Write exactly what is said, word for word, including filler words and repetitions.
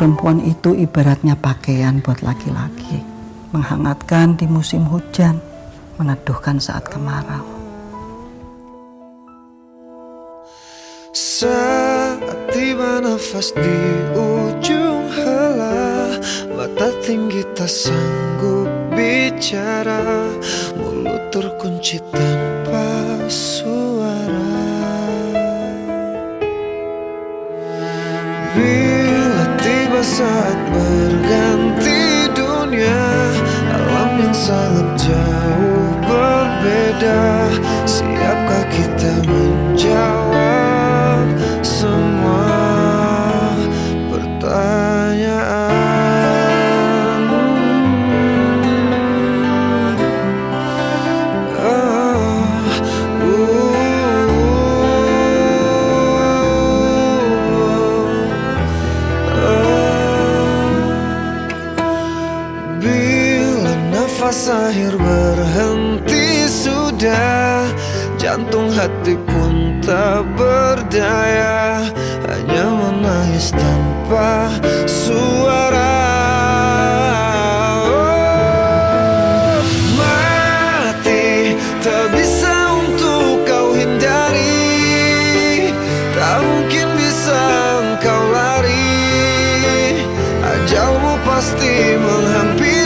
Perempuan itu ibaratnya pakaian buat laki-laki, menghangatkan di musim hujan, meneduhkan saat kemarau. Saat tiba nafas di ujung helah, mata tinggi tak sanggup bicara, mulut terkunci tanpa suara. Bila tiba saat berganti dunia, alam yang sangat jauh berbeda, siapkah kita menjawab semua pertanyaan? Oh, uh, Bila nafas akhir berhenti sudah, jantung hati pun tak berdaya, hanya menangis tanpa suara. Oh, mati tak bisa untuk kau hindari, tak mungkin bisa engkau lari, ajalmu pasti menghampiri.